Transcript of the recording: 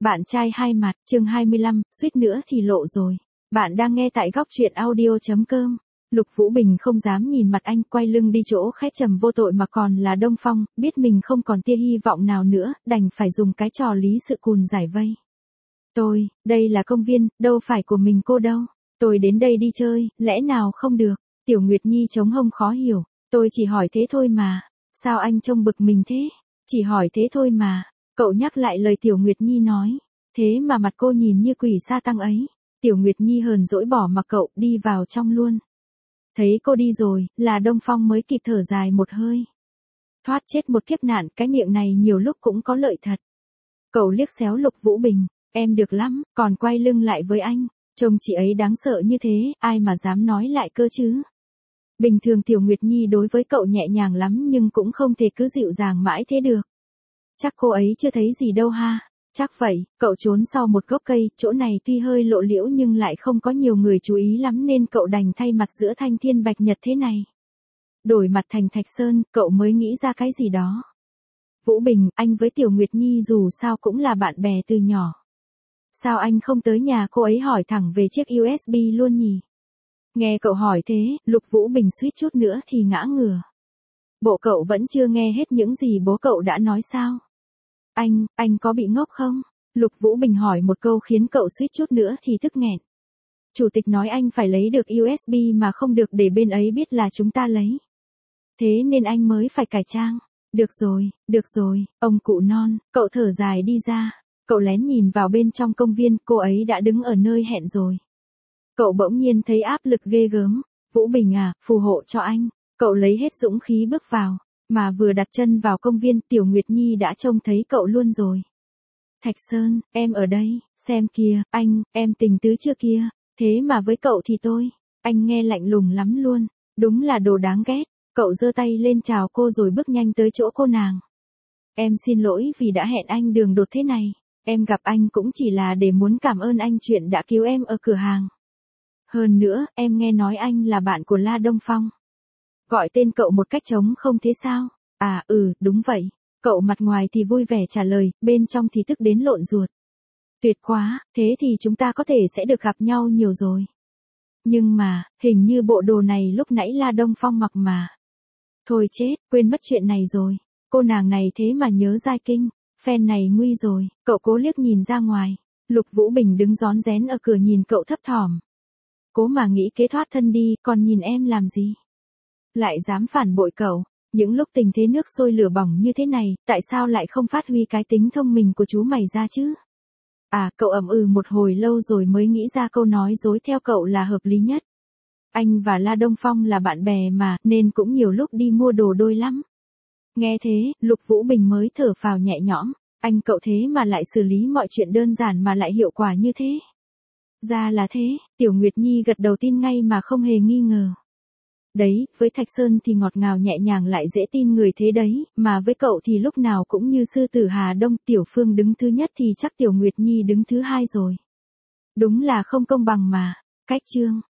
Bạn trai hai mặt, chương 25, suýt nữa thì lộ rồi. Bạn đang nghe tại góc truyện audio.com. Lục Vũ Bình không dám nhìn mặt anh, quay lưng đi chỗ khét trầm vô tội mà còn là Đông Phong, biết mình không còn tia hy vọng nào nữa, đành phải dùng cái trò lý sự cùn giải vây. Đây là công viên, đâu phải của mình cô đâu. Tôi đến đây đi chơi, lẽ nào không được? Tiểu Nguyệt Nhi chống hông khó hiểu. Tôi chỉ hỏi thế thôi mà. Sao anh trông bực mình thế? Chỉ hỏi thế thôi mà. Cậu nhắc lại lời Tiểu Nguyệt Nhi nói. Thế mà mặt cô nhìn như quỷ sa tăng ấy. Tiểu Nguyệt Nhi hờn dỗi bỏ mặc cậu đi vào trong luôn. Thấy cô đi rồi, là Đông Phong mới kịp thở dài một hơi. Thoát chết một kiếp nạn, cái miệng này nhiều lúc cũng có lợi thật. Cậu liếc xéo Lục Vũ Bình. Em được lắm, còn quay lưng lại với anh. Trông chị ấy đáng sợ như thế, ai mà dám nói lại cơ chứ. Bình thường Tiểu Nguyệt Nhi đối với cậu nhẹ nhàng lắm nhưng cũng không thể cứ dịu dàng mãi thế được. Chắc cô ấy chưa thấy gì đâu ha. Chắc vậy, cậu trốn sau một gốc cây, chỗ này tuy hơi lộ liễu nhưng lại không có nhiều người chú ý lắm nên cậu đành thay mặt giữa thanh thiên bạch nhật thế này. Đổi mặt thành Thạch Sơn, cậu mới nghĩ ra cái gì đó. Vũ Bình, anh với Tiểu Nguyệt Nhi dù sao cũng là bạn bè từ nhỏ. Sao anh không tới nhà cô ấy hỏi thẳng về chiếc USB luôn nhỉ? Nghe cậu hỏi thế, Lục Vũ Bình suýt chút nữa thì ngã ngửa. Bộ cậu vẫn chưa nghe hết những gì bố cậu đã nói sao? Anh có bị ngốc không? Lục Vũ Bình hỏi một câu khiến cậu suýt chút nữa thì tức nghẹn. Chủ tịch nói anh phải lấy được USB mà không được để bên ấy biết là chúng ta lấy. Thế nên anh mới phải cải trang. Được rồi, ông cụ non, cậu thở dài đi ra. Cậu lén nhìn vào bên trong công viên, cô ấy đã đứng ở nơi hẹn rồi. Cậu bỗng nhiên thấy áp lực ghê gớm. Vũ Bình à, phù hộ cho anh. Cậu lấy hết dũng khí bước vào. Mà vừa đặt chân vào công viên, Tiểu Nguyệt Nhi đã trông thấy cậu luôn rồi. Thạch Sơn, em ở đây, xem kìa, em tình tứ chưa kia. Thế mà với cậu thì anh nghe lạnh lùng lắm luôn. Đúng là đồ đáng ghét. Cậu giơ tay lên chào cô rồi bước nhanh tới chỗ cô nàng. Em xin lỗi vì đã hẹn anh đường đột thế này. Em gặp anh cũng chỉ là để muốn cảm ơn anh chuyện đã cứu em ở cửa hàng. Hơn nữa, em nghe nói anh là bạn của La Đông Phong. Gọi tên cậu một cách trống không thế sao? À đúng vậy. Cậu mặt ngoài thì vui vẻ trả lời, bên trong thì tức đến lộn ruột. Tuyệt quá, thế thì chúng ta có thể sẽ được gặp nhau nhiều rồi. Nhưng mà, hình như bộ đồ này lúc nãy La Đông Phong mặc mà. Thôi chết, quên mất chuyện này rồi. Cô nàng này thế mà nhớ giai kinh. Phen này nguy rồi, cậu cố liếc nhìn ra ngoài. Lục Vũ Bình đứng rón rén ở cửa nhìn cậu thấp thỏm. Cố mà nghĩ kế thoát thân đi, còn nhìn em làm gì? Lại dám phản bội cậu. Những lúc tình thế nước sôi lửa bỏng như thế này, tại sao lại không phát huy cái tính thông minh của chú mày ra chứ? Cậu ậm một hồi lâu rồi mới nghĩ ra câu nói dối theo cậu là hợp lý nhất. Anh và La Đông Phong là bạn bè mà, nên cũng nhiều lúc đi mua đồ đôi lắm. Nghe thế, Lục Vũ Bình mới thở phào nhẹ nhõm. Anh cậu thế mà lại xử lý mọi chuyện đơn giản mà lại hiệu quả như thế. Ra là thế, Tiểu Nguyệt Nhi gật đầu tin ngay mà không hề nghi ngờ. Đấy, với Thạch Sơn thì ngọt ngào nhẹ nhàng lại dễ tin người thế đấy, mà với cậu thì lúc nào cũng như sư tử Hà Đông, Tiểu Phương đứng thứ nhất thì chắc Tiểu Nguyệt Nhi đứng thứ hai rồi. Đúng là không công bằng mà. Cách chương.